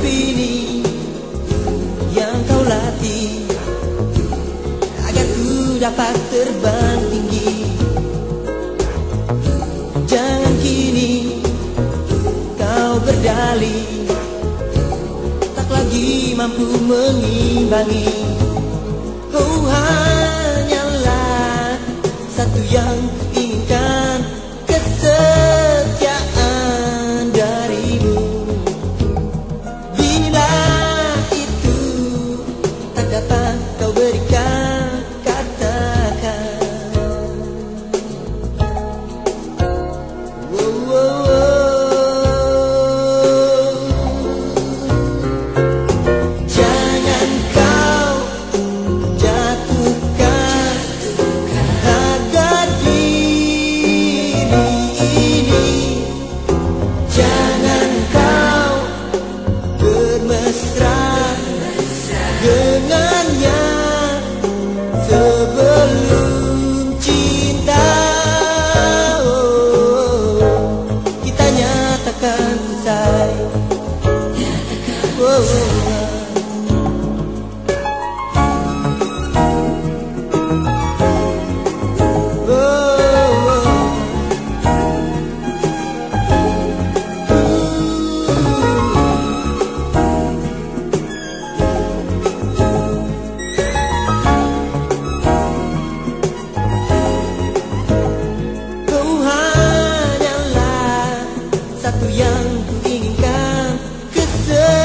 ini yang kau latih agar ku dapat terbang tinggi. Jangan kini kau berdalih, tak lagi mampu mengimbangi. Oh, hanyalah satu yang kuinginkan, kesetiaan darimu. Bila itu tak dapat kau berikan, katakan. Oh, oh, oh. Jangan kau jatuhkan harga diri ini. Jangan kau bermesra dengannya sebelum cinta. Oh, kita nyatakan usai. Oh, oh, oh. Kau hanyalah satu yang kuinginkan, kesetiaan